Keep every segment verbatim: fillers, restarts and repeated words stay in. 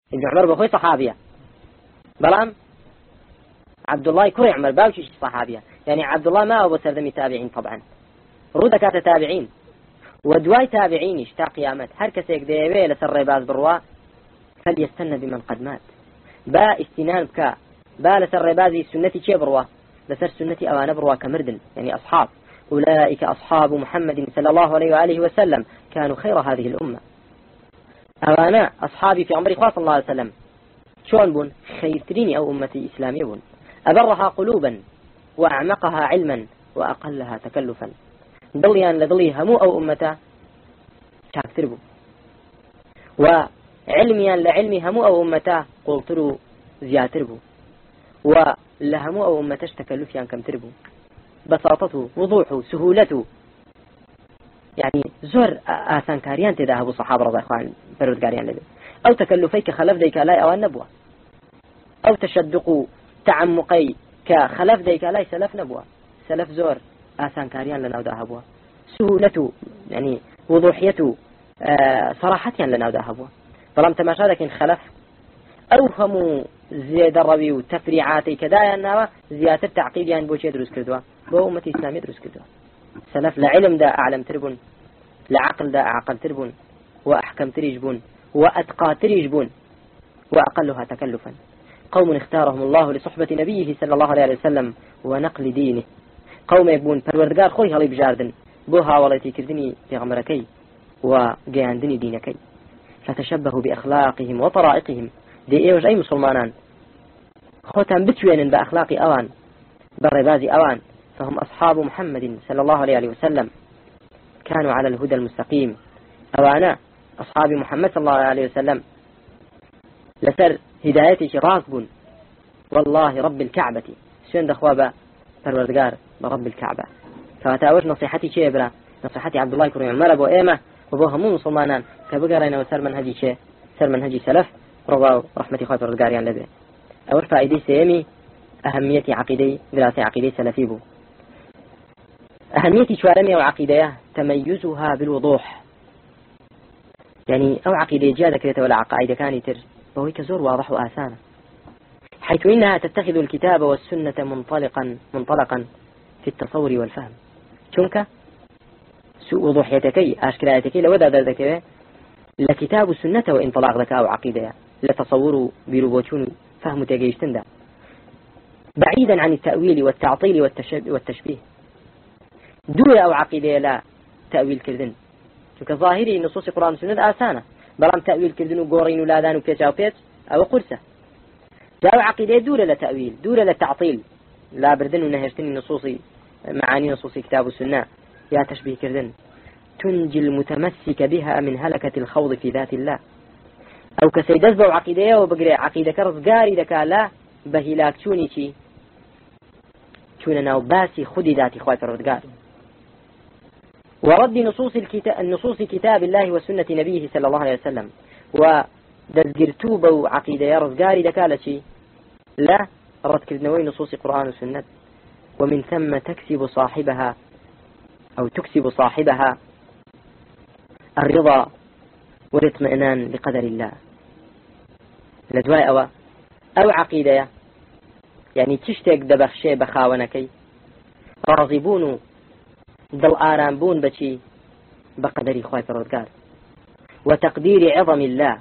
ابن عمر بخوي صحابية بلام عبد الله كري عمر باوشي صحابية يعني عبد الله ما هو سردمي تابعين طبعا رودكات تابعين ودواي تابعين اشتا قيامت هر كسيك ديوي لسر ريباز بروا فليستنى بمن قد مات با استنان بكا با لسر ريبازي سنتي چه بروا لسر سنتي اوان بروا كمردن يعني أصحاب أولئك أصحاب محمد صلى الله عليه وآله وسلم كانوا خير هذه الأمة أوانا أصحابي في عمر صلى الله عليه وسلم شون بون خيرتريني أو أمتي إسلامي بون أبرها قلوبا وأعمقها علما وأقلها تكلفا دليان لدلي همو أو أمتا شاكتر بو وعلميا لعلمي همو أو أمتا قلترو زياتر بو ولهمو أو أمتاش تكلفيا كم تربو بساطته وضوحه سهولته يعني زور آسان كاريان تذهبوا صحابة رضي الله عنهم فرد كاريان لبي أو تكلفيك خلف ديك لا أو النبوة أو تشدقوا تعمقي كخلف ديك لا سلف نبوة سلف زور آسان كاريان لنا ذهبوا سهولته يعني وضوحيته آه صراحة لنا ذهبوا طالما تماشى لكن خلف أوهموا زيادة الربي وتفريعاتي كذا أنها زيادة تعقيد يعني بوش يدرس كردوا بو أمتي إسلام يدرس كردوا سلف لعلم دا أعلم تربون لعقل دا أعقل تربون وأحكم تريجبون وأتقى تريجبون وأقلها تكلفا قوم اختارهم الله لصحبة نبيه صلى الله عليه وسلم ونقل دينه قوم يبون فالوردقار خوي هلي بجاردن بوها ولتي كردني في غمركي وقياندني دينكي فتشبهوا بأخلاقهم وطرائقهم دي ايوج اي مسلمانان خوتان بتوينن بأخلاق اوان بالرباز اوان فهم أصحاب محمد صلى الله عليه وسلم كانوا على الهدى المستقيم أوانا أصحاب محمد صلى الله عليه وسلم لسر هدايتي راكب والله رب الكعبة شين دخوابا فالوردقار برب الكعبة فأتاوش نصيحتي شيبرا نصيحتي عبد الله كريم مربو ايمه وبوها مو مسلمانان كبقرين وسر منهجي شي سر منهجي سلف رضا رحمتي خاطر الرزقاريان لبي أول فائدة سيمي أهمية عقيدة دراسة عقيدة سلفي بو أهمية شوارمية وعقيدة تميزها بالوضوح يعني أو عقيدة جادة كريتة ولا عقائد كان تر وهي كزور واضح وآسانة حيث إنها تتخذ الكتاب والسنة منطلقا منطلقا في التصور والفهم شنك سوء وضوحيتكي أشكاليتكي لو ذا ذلك لكتاب السنة وانطلاق ذكاء أو عقيدة لتصور بروبوتون فهم تجيشتن ده بعيدا عن التأويل والتعطيل والتشبيه دولة أو عقيدة لا تأويل كردن كظاهري نصوص القرآن والسنة آسانة بلام تأويل كردن وقورين ولادان وبيتش أو بيتش أو قرصة أو عقيدة دولة لتأويل دولة للتعطيل لا بردن ونهشتني نصوصي معاني نصوص كتاب السنة يا تشبيه كردن تنجي المتمسك بها من هلكة الخوض في ذات الله أو كسيدز بو عقيدة وبقري عقيدة كرزقاري دكا لا بهلاك شوني شي شوننا وباسي خدي ذاتي خواهي الرزقار ورد نصوص الكتاب النصوص كتاب الله وسنة نبيه صلى الله عليه وسلم ودزقرتو بو عقيدة رزقاري دكا لا شي لا رد كردنوي نصوص القرآن والسنة ومن ثم تكسب صاحبها أو تكسب صاحبها الرضا والاطمئنان بقدر الله لدواء أو أو عقيدة يعني تشتك دبخشي بخاونكي راضبون دل آرامبون بشي بقدر خواهي فرودكار وتقدير عظم الله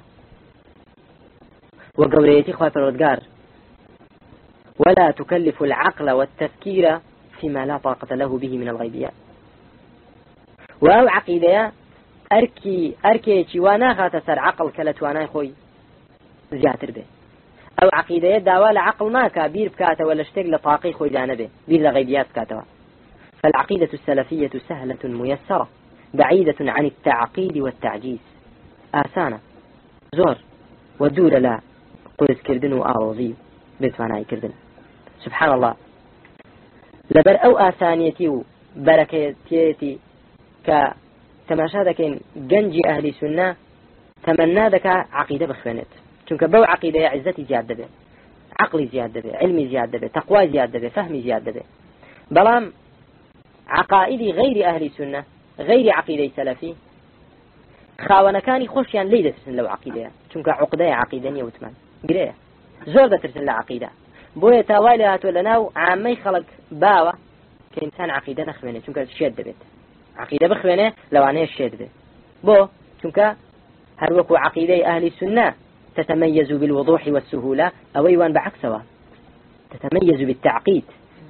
وقوريتي خواهي فرودكار ولا تكلف العقل والتفكير فيما لا طاقة له به من الغيبيات وأو عقيدة أركي أركي وانا غات سر عقل كلتوانا خوي زياتر به أو عقيدة داوال عقل ما كبير بكاته ولا اشتغل طاقي خوي جانبه بير لغيبيات كاتوا فالعقيدة السلفية سهلة ميسرة بعيدة عن التعقيد والتعجيز آسانة زور ودور لا قلت كردن وآروزي بيتوانا كردن سبحان الله لبر أو آسانيتي وبركتيتي ك تماشا دكين جنجي أهل سنة تمنى دك عقيدة بخوانت چونك بو عقيدة عزتي زيادة به عقلي زيادة به علمي زيادة به تقوى زيادة به فهمي زيادة به بلام عقائدي غير أهل سنة غير عقيدة سلفي خاونەکانی خۆشیان لی دەترسن لەو عەقیدەیە چونکە عقدەیە عەقیدە نیە وتمان گرەیە زۆر دەترسن لە عەقیدە بۆیە تاوای لە هاتووە لەناو عامەی خەڵک باوە کە ئینسان عەقیدە نەخوێنێت چونکە شێت دەبێت عەقیدە بخوێنێ لەوانەیە شێت بێت بۆ چونکە هەر وەکو عەقیدەی ئەهلی سونە تتميز بالوضوح والسهولة أو أيوان بعكسها تتميز بالتعقيد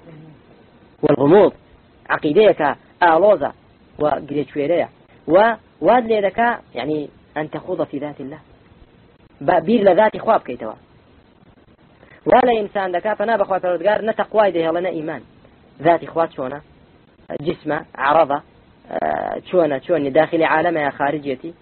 والغموض عقيدتك آلوزة وقريتشويرية وواد لذلك يعني أن تخوض في ذات الله بير لذات خواب كيتوا ولا إنسان ذكاء فنابخ وتردقار نتقوى ده لنا إيمان ذات خوات شونا جسمه عرضه شونا شون داخل عالمه خارجيتي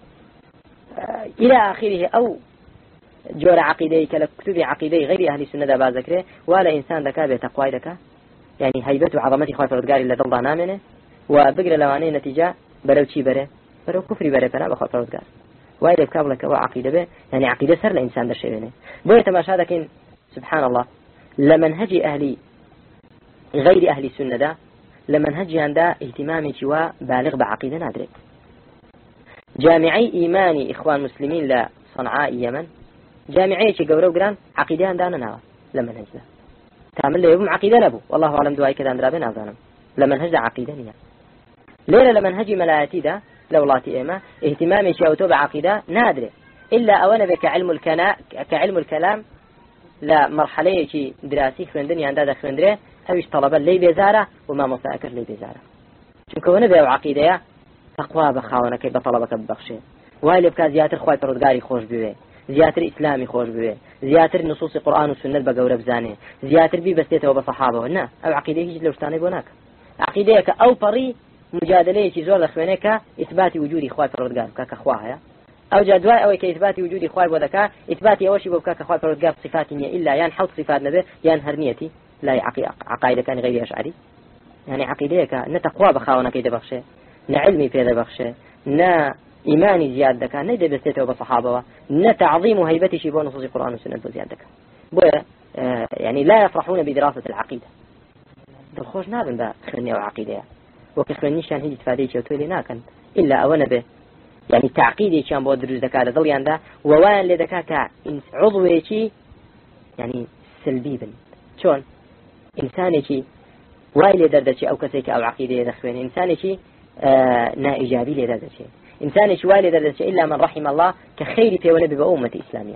إلى آخره أو جور عقيدة كلكتب عقيدة غير أهل السنة باز ذكره ولا إنسان ذكاء بتقوى ذكاء يعني هيبة وعظمة خوات الردقار اللي ضل نامنه وبقر لواني نتيجة برو شي بره برو كفري بره فنا بخوات الردقار وإذا بكاب لك وعقيدة به يعني عقيدة سر لإنسان ده الشيء بينه بوية تماشى لكن سبحان الله لمنهج أهلي غير أهل السنة ده لمنهج عنده اهتمامي جوا بالغ بعقيدة نادرك جامعي إيماني إخوان مسلمين لصنعاء يمن جامعي شي قورو قران عقيدة عندنا نوا لمنهج ده تعمل له يوم عقيدة نبو والله أعلم دواي كذا عند ربنا أظنم لمنهج ده عقيدة نيا ليلة لمنهج ملاياتي ده لولاتي إيما اهتمامي شي أوتو بعقيدة نادرة إلا أولا بك علم الكلام كعلم الكلام لا مرحلة شي دراسي خوندني عند هذا خوندره أويش طلبة لي بزارة وما مساكر لي بزارة شو كونه بيو عقيدة تقوى بخاونة كي بطلبك ببخشه وهاي بكا زياتر خواي پرودگاری خوش بوي زياتر إسلامي خوش بوي زياتر نصوص القرآن والسنة بقورة بزانه زياتر بي بستيته وبصحابه نا أو عقيدة يجد لوشتاني بوناك عقيدة أو بري مجادلة شي زور لخوانك إثبات وجود خواي پرودگار كاك خواها أو جدواء أو كإثبات وجود خواي وذكاء إثبات أوشي بوكاك خواي پرودگار صفات إلا ين حوت صفات نبه ين هرنيتي لا عقائد كان غير أشعري يعني عقيدتك نتقوى بخاونة كيد بخشه نعلمي في ذا بخشه نا إيماني زيادة كان نيد بستيته وبصحابه نتعظيم هيبتي شبه نصوص القرآن والسنة بزيادة بويا آه يعني لا يفرحون بدراسة العقيدة دلخوش نابن با خلني أو عقيدة وكخلني شان هيجي تفاديش وتولي ناكن إلا أولا به يعني تعقيدي كان بود دروز دكا ضل ينده ووان لدكا عضويتي يعني سلبي بن شون إنساني واي لدردشي أو كسيك أو عقيدة دخوين إنساني آه نا إيجابي لدردشي إنساني واي لدردشي إلا من رحم الله كخير في ونبي بأمة إسلامية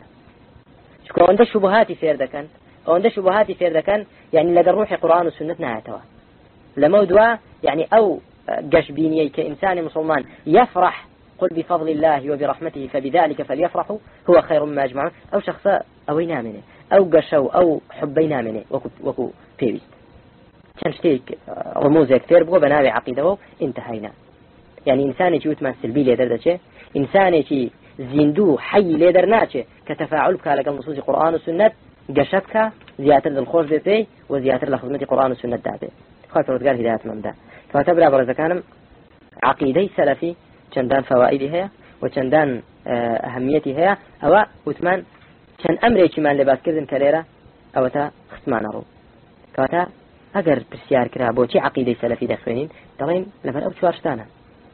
شكو عنده شبهات فير كان أو عنده شبهات فير كان يعني لدى الروح قرآن والسنة نهايتها لمودوا يعني أو قشبيني كإنسان مسلمان يفرح قل بفضل الله وبرحمته فبذلك فليفرحوا هو خير مما يجمعون أو شخص أو ينامنه أو قشوا أو حبينا منه وكو وكو بيبيست كان شتيك رموز كثير بقى بنابي عقيدة انتهينا يعني إنسان يجوت ما سلبي ليدر دشة إنسان يجي زندو حي ليدر ناتشة كتفاعل بك على نصوص القرآن والسنة قشتك زيادة الخوش بيه وزيادة لخدمة القرآن والسنة دابه خايف رتقال هداية ممدى فاعتبر برز كان عقيدة سلفي چندان فوائدها وچندان أهميتها أو وثمان كان أمري كمان لباس كذن كليرة أو تا ختمان رو كاتا أجر برسيار كرا بوشي عقيدة سلفي دخوينين دلين لبر أو شوارشتانا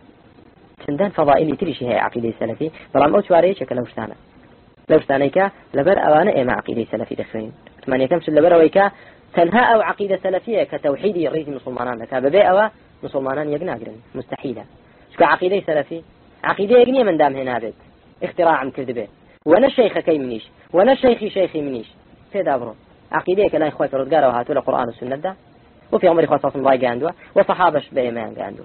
چندان فضائلي تريش هي عقيدة سلفي بلام أو شواري شكل لوشتانا لوشتانيكا لبر أوانا إما عقيدة سلفي دخوينين ثمانية كمش لبر ويكا تنها أو عقيدة سلفية كتوحيدي رئيس مسلمان لك ببيع أو مسلمان يقناقرن مستحيلة شكو عقيدة سلفي عقيدة يقنية من دام هنا بيت اختراع كذبه وانا شيخ كي منيش وانا شيخي شيخي منيش في دابرو عقيدة كلا إخوة رزقارة وهاتوا القرآن والسنة ده وفي عمر إخوة صلى الله عليه وسلم وصحابش بإيمان عنده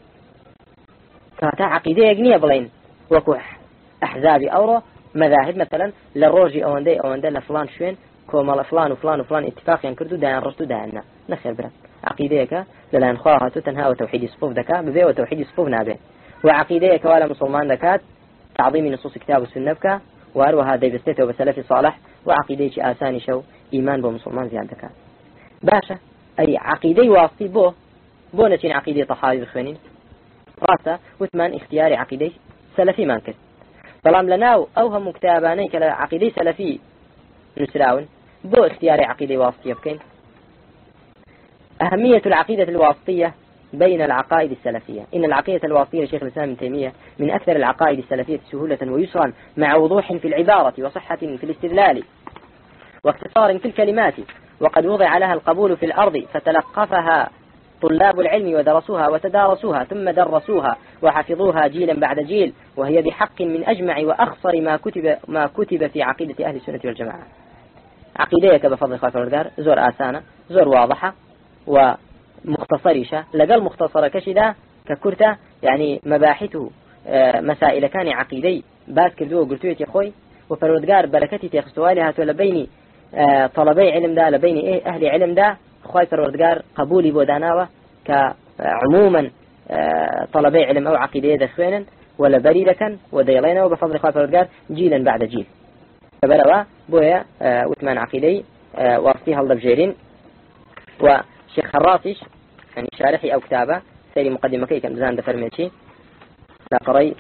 كاتا عقيدة يقنية بلين وكوح أحزابي أورو مذاهب مثلا للروجي أو اندي أو اندي لفلان شوين كوما فلان وفلان وفلان اتفاق ينكردوا دان رشدوا دانا نخير برا عقيدة للان خواهاتو تنها وتوحيد صفوف دكا ببيع وتوحيد صفوف نابه وعقيدة كوالا مسلمان دكات تعظيم نصوص كتاب والسنة بك وأروها دي بستيته وبسلفي صالح وعقيدة آساني شو إيمان بمسلمان زيادة دكات باشا أي عقيدة واصي بو بو نتين عقيدة طحاوي بخوانين راسا وثمان اختيار عقيدة سلفي مانكت طالما لناو أوهم كتاباني كلا عقيدة سلفي نسراون بو اختيار عقيدة واسطية بكين أهمية العقيدة الواسطية بين العقائد السلفية. إن العقيدة الواسطية لشيخ الإسلام ابن تيمية من أكثر العقائد السلفية سهولة ويسرا مع وضوح في العبارة وصحة في الاستدلال واختصار في الكلمات، وقد وضع لها القبول في الأرض فتلقفها طلاب العلم ودرسوها وتدارسوها ثم درسوها وحفظوها جيلا بعد جيل، وهي بحق من أجمع وأخصر ما كتب ما كتب في عقيدة أهل السنة والجماعة. عقيدتك بفضل خاطر الدار زور آسانة زور واضحة ومختصرشة لقل مختصرة كشدة ككرتة، يعني مباحثه مسائل كان عقيدي باس كردوه قلتوه يا أخوي وفرودقار بركتي تخستوالها تولبيني طلبي علم دا لبيني إيه أهل علم دا خواي فرودقار قبولي بوداناوة كعموما طلبي علم أو عقيدة دخوينا ولا بريدة وديلينا وبفضل خواي فرودقار جيلا بعد جيل فبروا بويا وثمان عقيدي وارسيها الله بجيرين. وشيخ خراسيش يعني شارحي أو كتابة سيري مقدمة كي كان بزان دفرميتي لا قري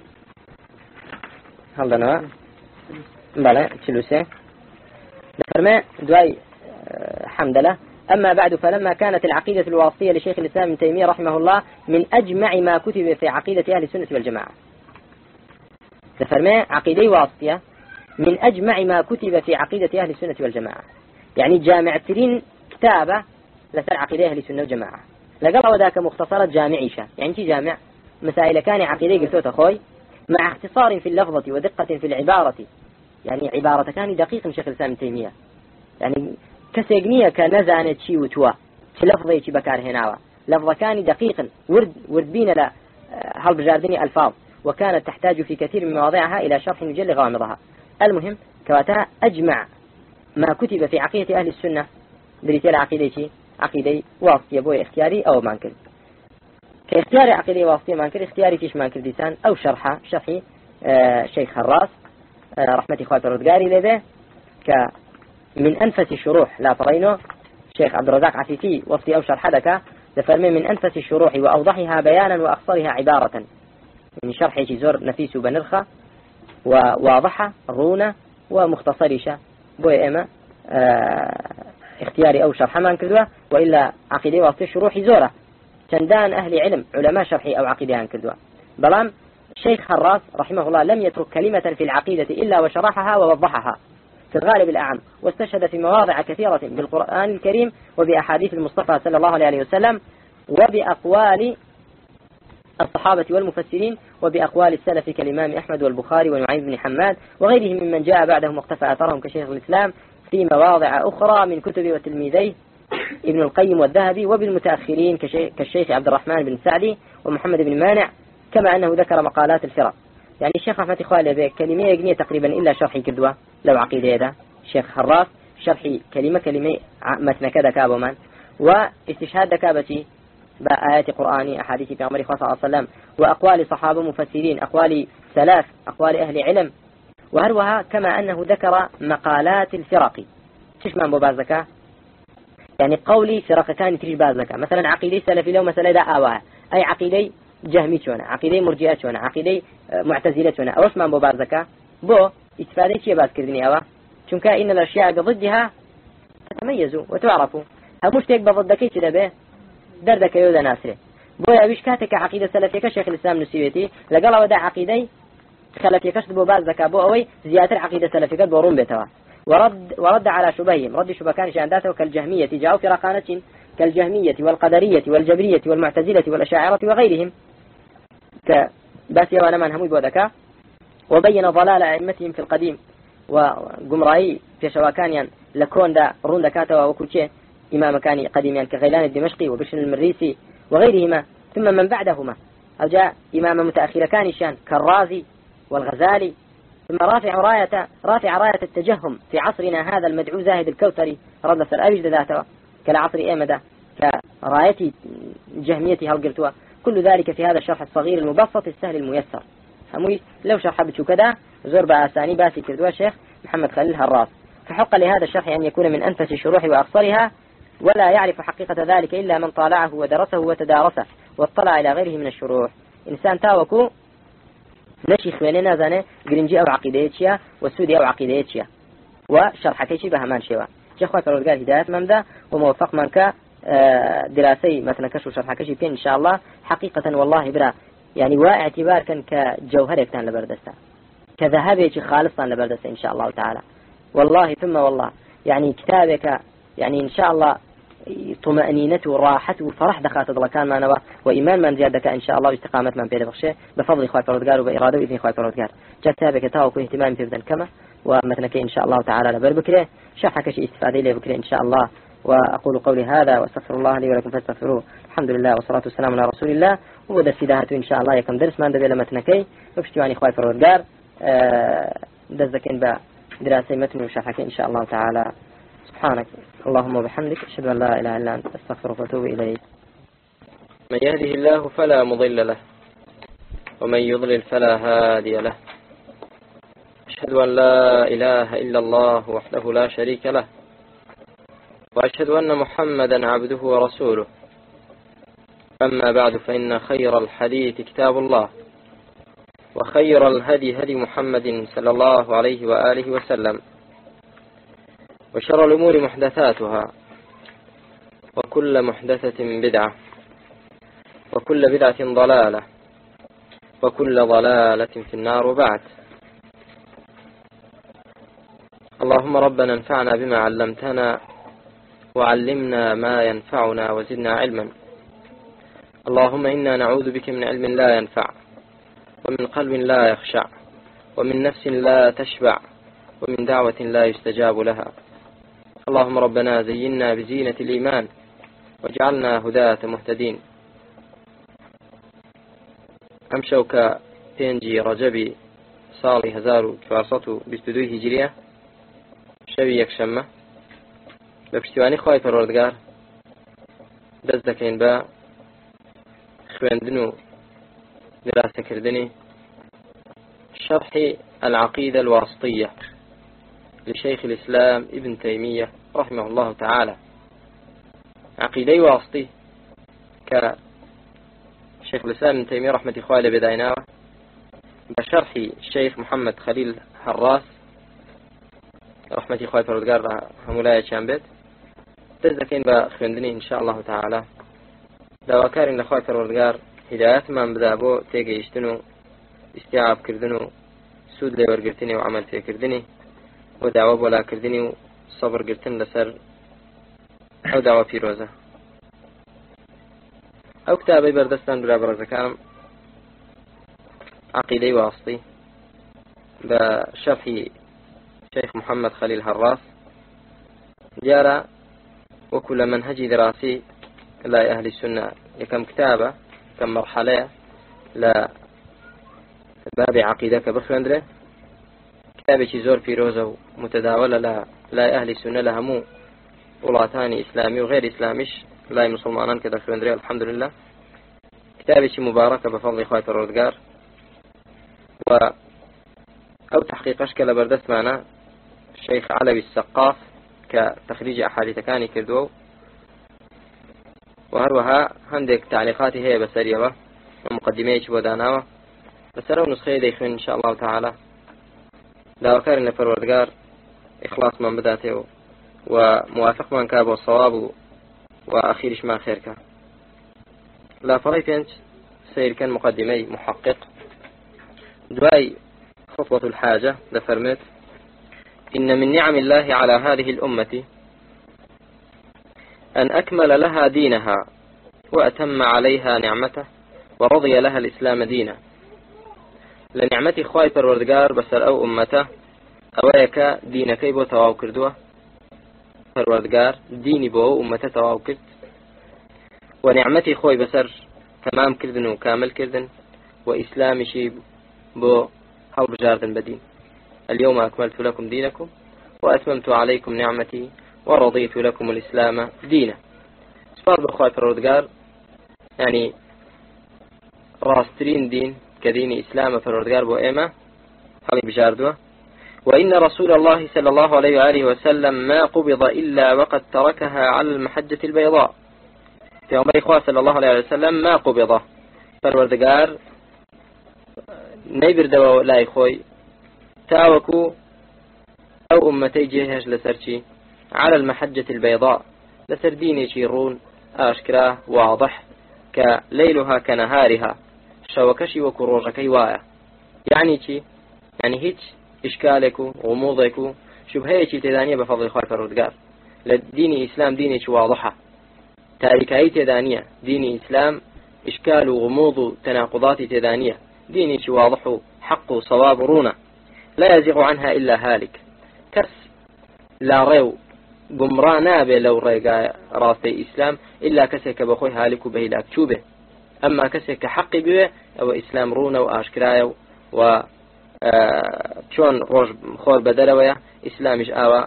هل نوا بلا تلوسه دفرمي دواي حمد له. أما بعد فلما كانت العقيدة الواسطية لشيخ الإسلام ابن تيمية رحمه الله من أجمع ما كتب في عقيدة أهل السنة والجماعة. دفرمي عقيدة واسطية من أجمع ما كتب في عقيدة أهل السنة والجماعة، يعني جامع ترين كتابة لسر عقيدة أهل السنة والجماعة لقال وذاك مختصرة جامعيشة، يعني شي جامع مسائل كان عقيدة قلتوت أخوي مع اختصار في اللفظة ودقة في العبارة، يعني عبارة كان دقيق من شيخ الإسلام ابن تيمية، يعني كسيقنية كنزانة شي وتوا شي لفظة شي بكار هناوة لفظة كان دقيق ورد ورد بين لا هل بجاردني ألفاظ، وكانت تحتاج في كثير من مواضعها إلى شرح يجل غامضها. المهم كواتا أجمع ما كتب في عقيدة أهل السنة بريتيل عقيدة عقيدة واسطية بوي اختياري أو مانكر كاختياري عقيدة واسطية مانكر اختياري فيش مانكر ديسان أو شرحة شرحي آه شيخ خراس آه رحمة إخوات الردقاري لذا كمن أنفس الشروح لا ترينه شيخ عبد الرزاق عفيفي واسطي أو شرح دكا دفرمي من أنفس الشروح وأوضحها بيانا وأخصرها عبارة، يعني شرحي زور نفيس بنرخة وواضحة رونة ومختصرشة بوي إما آه اختياري أو شرح ما انكردوه، وإلا عقيدة واسطة شروحي زورة شندان أهل علم علماء شرحي أو عقيدة انكردوه. بلام شيخ خراس رحمه الله لم يترك كلمة في العقيدة إلا وشرحها ووضحها في الغالب الأعم، واستشهد في مواضع كثيرة بالقرآن الكريم وبأحاديث المصطفى صلى الله عليه وسلم وبأقوال الصحابة والمفسرين وبأقوال السلف كالإمام أحمد والبخاري ونعيم بن حماد وغيرهم ممن جاء بعدهم واقتفى أثرهم كشيخ الإسلام في مواضع أخرى من كتب وتلميذيه ابن القيم والذهبي، وبالمتأخرين كالشيخ عبد الرحمن بن سعدي ومحمد بن مانع، كما أنه ذكر مقالات الفرق. يعني الشيخ رحمة إخوالي بك كلمة يجني تقريبا إلا شرحي كدوة لو عقيدة هذا الشيخ حراس شرحي كلمة كلمة متن كذا كابومان واستشهاد كابتي بآيات قرآني أحاديث في عمر صلى الله عليه وسلم وأقوال صحابة مفسرين أقوال سلاف أقوال أهل علم، وهروها كما أنه ذكر مقالات الفرق. تش من ببازكا يعني قولي فرق كان تريج بازكا مثلا عقيدة سلفي لو مسألة دا آواء أي عقيدة جهمي شونا عقيدة مرجئة شونا عقيدة معتزلة شونا أوش من ببازكا بو استفادة شيء باز كردني أوا چونك إن الأشياء ضدها تتميزوا وتعرفوا هموش تيك بضدكي كده به دردك يودا ناسره بويا ويش كاتك عقيدة سلفية كشيخ الإسلام نسيوتي لقال ودا عقيدة خلفية كشت بو باز ذكا بو أوي زيادة عقيدة سلفية بورون بيتوا ورد ورد على شبههم رد شبكان شانداته كالجهمية جاءوا في رقانة كالجهمية والقدرية والجبرية والمعتزلة والأشاعرة وغيرهم بس يوانا من هموي بوذكا، وبين ضلال أئمتهم في القديم وقمرائي في شواكانيا لكون دا رون دكاتوا وكوتشي إمام كان قديما كغيلان الدمشقي وبشر المريسي وغيرهما، ثم من بعدهما أو جاء إمام متأخر كان شان كالرازي والغزالي، ثم رافع راية رافع راية التجهم في عصرنا هذا المدعو زاهد الكوثري رضى الله أبجد ذاته كالعصر إيمدا كراية جهميته هالقلتوا. كل ذلك في هذا الشرح الصغير المبسط السهل الميسر. هموي لو شرح بتشو كذا زور بأساني باسي كردوا الشيخ محمد خليل هراس، فحق لهذا الشرح أن يكون من أنفس الشروح وأقصرها، ولا يعرف حقيقة ذلك إلا من طالعه ودرسه وتدارسه واطلع إلى غيره من الشروح. إنسان تاوكو نشي خوانينا زانه جرنجي أو عقيدتشيا والسودي أو عقيدتشيا وشرح كيشي بهمان شوا شيخ وفرود قال هداية ممدى وموفق منك دراسي مثلا كشف وشرح كشي بين إن شاء الله حقيقة والله برا يعني واعتبار كان كجوهر كان لبردستا كذهب خالصا لبردستا إن شاء الله تعالى والله ثم والله يعني كتابك يعني إن شاء الله طمأنينته وراحته وفرح دخلت الله كان ما نوى وإيمان من زيادك إن شاء الله واستقامة من بيد بخشة بفضل إخوة فرودقار وبإرادة وإذن إخوة فرودقار كتابك تاوكو اهتمام في بدن كما ومثلك إن شاء الله تعالى لبر بكره شرحك شيء استفادة لي بكره إن شاء الله وأقول قولي هذا واستغفر الله لي ولكم فاستغفروه الحمد لله والصلاة والسلام على رسول الله وبدأ سيداهته إن شاء الله يكم درس ما ندبي لما تنكي وفشتواني إخوة فرودقار دزكين بدراسة متن وشرحك إن شاء الله تعالى سبحانك اللهم وبحمدك أشهد أن لا إله إلا أنت أستغفرك وأتوب إليك. من يهده الله فلا مضل له ومن يضلل فلا هادي له. أشهد أن لا إله إلا الله وحده لا شريك له وأشهد أن محمدا عبده ورسوله. أما بعد فإن خير الحديث كتاب الله وخير الهدي هدي محمد صلى الله عليه وآله وسلم وشر الأمور محدثاتها وكل محدثة بدعة وكل بدعة ضلالة وكل ضلالة في النار. وبعد اللهم ربنا انفعنا بما علمتنا وعلمنا ما ينفعنا وزدنا علما. اللهم إنا نعوذ بك من علم لا ينفع ومن قلب لا يخشع ومن نفس لا تشبع ومن دعوة لا يستجاب لها. اللهم ربنا زينا بزينة الإيمان واجعلنا هداة مهتدين. أمشوك تنجي رجبي صالي هزارو كوارصته بستدوي هجرية شوي يكشمة بپشتیوانی خوای پروردگار دەست دەکەین بە خوێندن و دراسەکردنی شرح العقيدة الواسطية لشيخ الإسلام ابن تيمية رحمه الله تعالى. عقيدة واسطي كشيخ الإسلام ابن تيمية رحمة إخوالي بدايناه بشرح الشيخ محمد خليل حراس رحمة إخوالي فرودقار همولاية شامبت تزدكين بخوندني إن شاء الله تعالى. دواكارين لأخوالي فرودقار هدايات من بدابو تيجي يشتنو استيعاب كردنو سود لي ورقرتني وعمل في كردني ودعوة ولا كردني وصبر قرتن لسر أو دعوة في روزة أو كتابي بردستان بلا برزكام عقيدة واسطي بشرح شيخ محمد خليل حراس جارة وكل منهج دراسي لا أهل السنة كم كتابة كم مرحلة لا باب عقيدة بخوندره كتابة زور في روزة متداولة لا لا أهل السنة لهمو ولاطاني إسلامي وغير إسلاميش لا مسلمانان كذا خوندره الحمد لله. كتابة مباركة بفضل إخوة الرودقار و أو تحقيق أشكال بردست معنا الشيخ علوي السقاف كتخريج أحاديث كاني كردو وهروها هندك تعليقاتي هي بسرية ومقدميش وداناوة بسروا نسخة ديخوين إن شاء الله تعالى. لا وكارن لفروردقار إخلاص من بداته وموافق من كاب والصواب وأخيرش ما خيرك. لا فريتنج سير كان مقدمي محقق دواي خطوة الحاجة لفرمت إن من نعم الله على هذه الأمة أن أكمل لها دينها وأتم عليها نعمته ورضي لها الإسلام دينا. لنعمتي خواي پروردگار بسر أو أمته أويك دينكي بو تواو كردوه پروردگار ديني بو أمته تواو كرد ونعمتي خواي بسر تمام كردن وكامل كردن وإسلامي شي بو هل بجاردن بدين. اليوم أكملت لكم دينكم وأتممت عليكم نعمتي ورضيت لكم الإسلام دينا. سبار بخواي پروردگار يعني راسترين دين كدين إسلام پروردگار بو إيما هل بجاردوه. وإن رسول الله صلى الله عليه وآله وسلم ما قبض إلا وقد تركها على المحجة البيضاء. في عمر إخوة صلى الله عليه وسلم ما قبض پروردگار نيبردوا لا إخوي تاوكو أو أمتي جهش لسرشي على المحجة البيضاء لسر ديني شيرون أشكرا واضح كليلها كنهارها شوكشي وكروجكي وايا يعني چي يعني هيج إشكالك وغموضك شبهية تدانية بفضل خواهي فرودقار لديني إسلام ديني واضحة تاريكاي تدانية ديني إسلام إشكال وغموض تناقضات تدانية ديني واضح حق صواب رونة لا يزيغ عنها إلا هالك كس لا ريو قمرانا به لو ريقا راسي إسلام إلا كسك بخوي هالك به لاكتوبه أما كسك حق به أو إسلام رونة وآشكرايا و شون روج خور بدلوية إسلامش آوى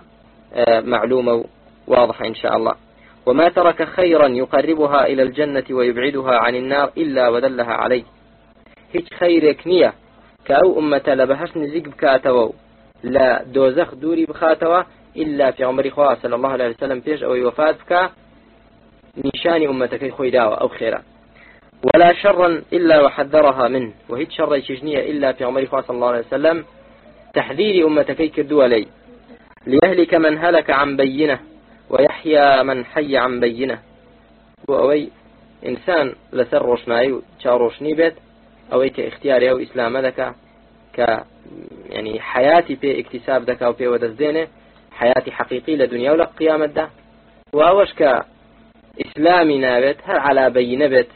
معلومة واضحة إن شاء الله وما ترك خيرا يقربها إلى الجنة ويبعدها عن النار إلا ودلها عليه هيج خيرك نية كأو أمة لبهش نزيق بكاتوا لا دوزخ دوري بخاتوا إلا في عمر خواه صلى الله عليه وسلم بيش أو يوفات بك نشان أمتك خوي داوة أو خيرا ولا شرا إلا وحذرها منه وهيج شر يشجنية إلا في عمر خواه صلى الله عليه وسلم تحذير أمتك كردوا لي ليهلك من هلك عن بينه ويحيى من حي عن بينه وأوي إنسان لسر روشناي وشاروشني بيت أوي كاختياري أو إسلام ذكا ك يعني حياتي في اكتساب ذكا وفي ودزدينه حياتي حقيقية لدنيا ولا قيامة ده وأوش كإسلامي نابت هل على بينه بيت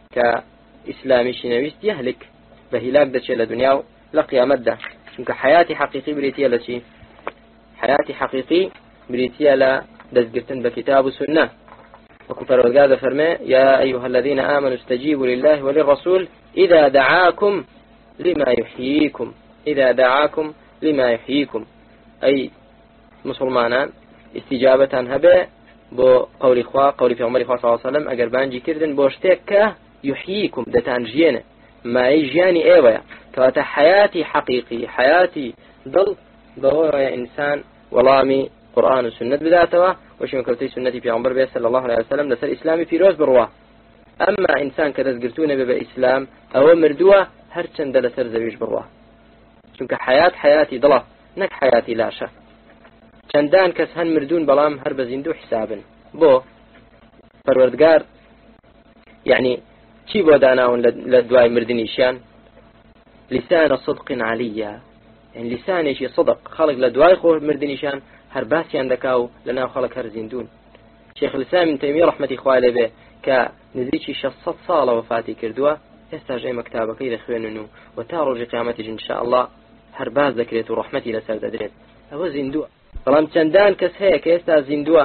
كإسلامي شنويست يهلك بهلاك دشي لدنيا ولا قيامة ده شنك حياتي حقيقي بريتيا لشي حياتي حقيقي بريتيا لا دزقتن بكتاب السنة وكفر وقال فرمي يا أيها الذين آمنوا استجيبوا لله وللرسول إذا دعاكم لما يحييكم إذا دعاكم لما يحييكم أي مسلمانان استجابة هبه بو قول إخوة قول في عمر إخوة صلى الله عليه وسلم أقر بانجي كردن بوشتك يحييكم دتان جينة ما يجياني ايوه كواتا حياتي حقيقي حياتي ضل بهو إنسان ولامي قرآن والسنة بذاته وشي كوتي سنتي في عمر بيه صلى الله عليه وسلم لسر إسلامي في روز برواه أما إنسان كدز قرتونه بإسلام أو مردوه هرچند لسر زويج برواه چونك حياة حياتي ضلا نك حياتي لاشة چندان كس هن مردون بلام هر بزندو حسابن بو پروردگار يعني چی بو داناون لدواي مردنيشان لسان صدق عليا يعني لساني شي صدق خلق لدواي خو مردنيشان هر باسيان دكاو لنا خلق هر زندون شيخ الإسلام ابن تيمية رحمة إخوالي به كنزيشي شصت صالة وفاتي كردوا يسترجع مكتابك إذا خويننو وتارج قيامتي إن شاء الله هر باز ذكريت ورحمتي لسر دادريت هو زندوة طالما چندان كس هيك يستا زندوة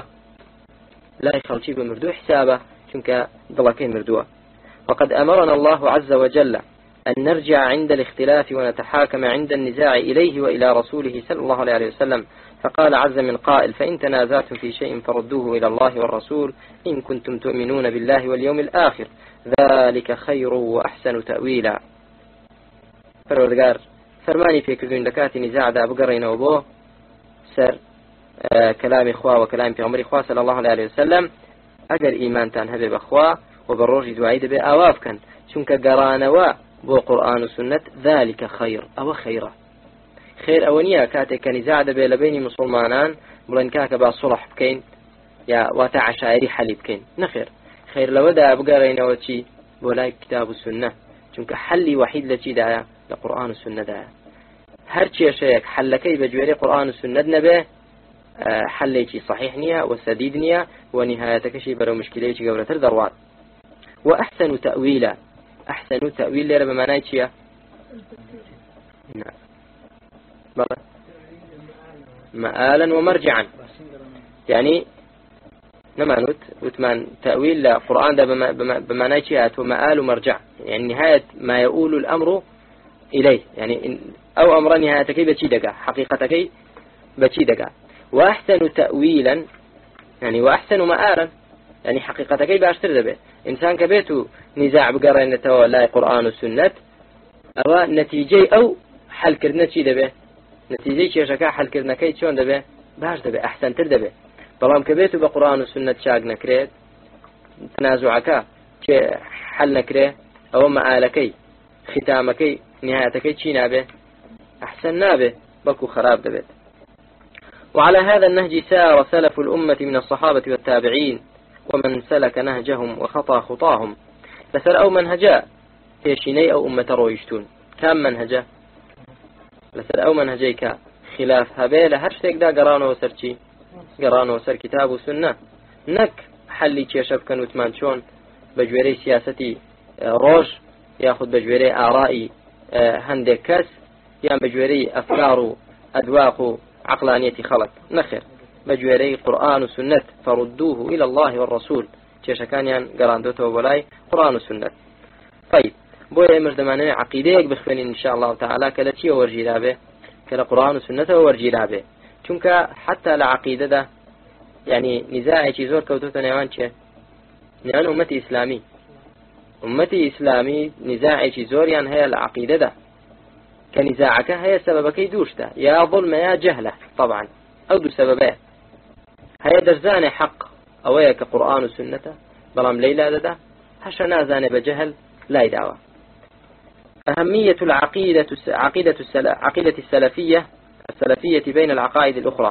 لا يخلشي بمردو حسابه چونك ضلكين مردوة وقد أمرنا الله عز وجل أن نرجع عند الاختلاف ونتحاكم عند النزاع إليه وإلى رسوله صلى الله عليه وسلم فقال عز من قائل فإن تنازعتم في شيء فردوه إلى الله والرسول إن كنتم تؤمنون بالله واليوم الآخر ذلك خير وأحسن تأويلا فرودگار فرماني في كردون دكات نزاع دا بقرين وبوه سر آه كلام إخوة وكلام في عمر إخوة صلى الله عليه وسلم أجر إيمان تنهب بأخوة وبالروج دعايد بأواف كان شنك قرانوا بو قرآن وسنة ذلك خير أو خيرا خير أونيا كاتك نزاع دبي لبيني مسلمانان بلن كاك با صلح بكين يا واتا عشائري حلي بكين نخير خير لو دا بقرين وشي بولاي كتاب السنة چونك حلي وحيد لشي دايا لقرآن السنة دايا هرچي شيك حلكي بجويري قرآن السنة نبي حليكي صحيح نيا وسديد نيا ونهايتك شي برو مشكليكي قولة الدروات وأحسن تأويلا أحسن تأويل لرب معنايتشيا نعم بلى مآلا ومرجعا يعني نمانوت وثمان تأويل لقرآن ده بمعنايتشيا ومآل ومرجع يعني نهاية ما يقول الأمر إليه يعني أو أمر نهايتك بشي دقا حقيقتك بشي دقا وأحسن تأويلا يعني وأحسن مآلا يعني حقيقتك باشتر دبه إنسان كبيته نزاع بقرينته ولا قرآن والسنة أو نتيجة أو حل كرنا شي دبه نتيجة شي شكا حل كرنا كي شون دبه باش دبه أحسن تر دبه طالما كبيته بقرآن والسنة شاق نكريت تنازعك حل نكريه أو معالكي ختامكي نهايتكي شي نابه أحسن نابه بلكو خراب دبه. وعلى هذا النهج سار سلف الأمة من الصحابة والتابعين ومن سلك نهجهم وخطى خطاهم لسر أو منهجا هيشيني أو أمة رويشتون كام منهجا لسر أو منهجيك خلاف هبه لهر شتێک دا گەڕانەوە سەر چی گەڕانەوە سەر کتاب و سنە نەک حەلی کێشە بکەن وتمان چۆن بە گوێرەی سیاسەتی ڕۆژ یاخود بە گوێرەی ئاڕایی هەندێک کەس یان بە گوێرەی ئەفکار و ئەدواق و عقلانیەتی خەڵک نەخێر بە گوێرەی قورئان و سنەت فردوه إلى الله والرسول کێشەکانیان گەڕاندۆتەوە بۆ لای قورئان و سنەت. طيب بۆیە ئێمەش دەمانەوێت عەقیدەیەک بخوێنین إن شاء الله تعالى کە لە چیەوە وەرگیرا بێ کە لە قورئان و سنەتەوە وەرگیرا بێ چونکە حتا لە عەقیدەدا يعني نزاعێکی زۆر کەوتوتە نێوان چێ نێوان ئومەتی ئیسلامی ئومەتی ئیسلامی نزاعێکی زۆریان هەیە لە عەقیدەدا کە نزاعەکە هەیە سەبەبەکەی دووشتە یا ظلمە یا جەهلە طبعا ئەو دوو سەبەبەیە هەیە دەرزانێ حەق ئەوەیە کە قورئان و سنەتە بەڵام لەیلا دەدا هەشە نازانێ بە جەهل لای داوە. أهمية العقيدة عقيدة عقيدة السلفية السلفية بين العقائد الأخرى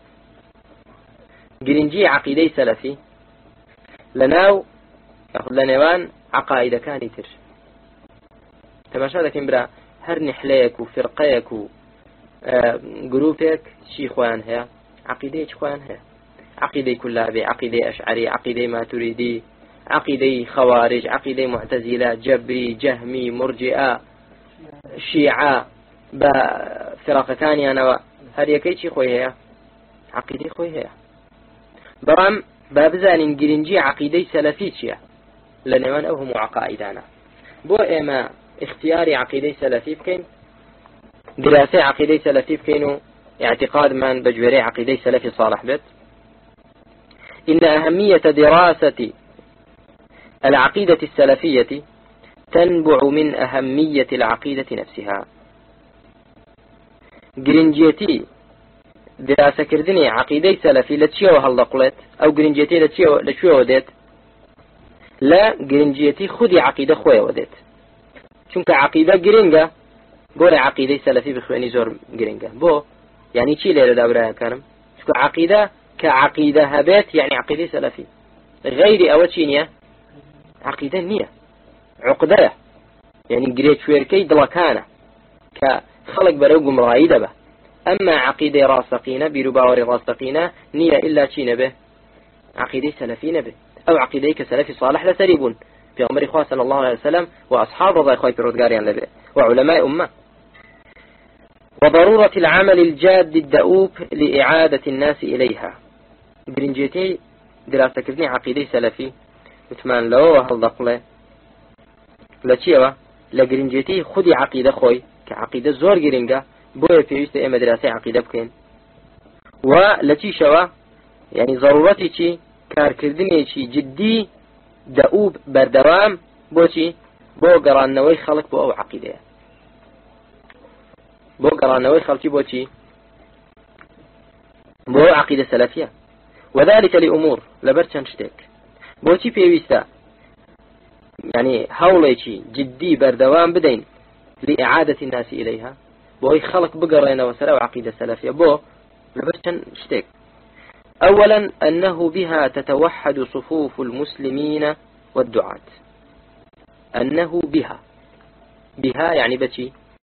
جرنجي عقيدة سلفي لناو يأخذ لنوان عقائد كاني تر تماشا لكن برا هر نحليك وفرقيك وجروبك شي خوان هي عقيدة خوان هي عقيدة كلابي عقيدة أشعري عقيدة ماتريدي عقيدة خوارج عقيدة معتزلة جبري جهمي مرجئة شيعة بفرق ثانية أنا هل يكيشي خوي هي عقيدة خوي هي برام بابزان جرنجي عقيدة سلفية لنوان أوهم عقائدانا بو إما اختياري عقيدة سلفي بكين دراسة عقيدة سلفي بكينو اعتقاد من بجوري عقيدة سلفي صالح بيت إن أهمية دراسة العقيدة السلفية تنبع من أهمية العقيدة نفسها جرنجيتي دراسة كردني عقيدة سلفي لتشيو هلا قلت أو جرنجيتي لتشيو لتشيو وديت لا جرنجيتي خذي عقيدة خويا وديت شنك عقيدة جرنجة بوري عقيدة سلفي بخواني زور جرنجة بو يعني شي ليلة دابراها كانم شكو عقيدة كعقيدة هبات يعني عقيدة سلفي غير أوتشينيا عقيدة نية عقدة يعني جريت شويركي دلكانة كخلق بروقم رايدة به أما عقيدة راسقينة برباوري راسقينة نية إلا شين به عقيدة سلفين به أو عقيدة كسلفي صالح لسريبون في عمر إخوة صلى الله عليه وسلم وأصحاب رضا إخوة برودقاريان لبه وعلماء أمة وضرورة العمل الجاد الدؤوب لإعادة الناس إليها برنجيتي دراسة كذني عقيدة سلفي وثمان لو هالضقلة لتشيوا لجرنجيتي خدي عقيدة خوي كعقيدة زور جرنجة بوي فيست إما دراسة عقيدة بكين ولتي شوا يعني ضرورتي شي كاركردني شي جدي دؤوب بردوام بوشي بو قران نوي خلق بو أو عقيدة بو قران نوي خلقي بوشي بو عقيدة سلفية وذلك لأمور لبرشان شتك بوشي بيويستا يعني هوليشي جدي بردوام بدين لإعادة الناس إليها بوي خلق بقرين وسلاو عقيدة سلفية بو لبرشان شتك أولا أنه بها تتوحد صفوف المسلمين والدعاة أنه بها بها يعني بشي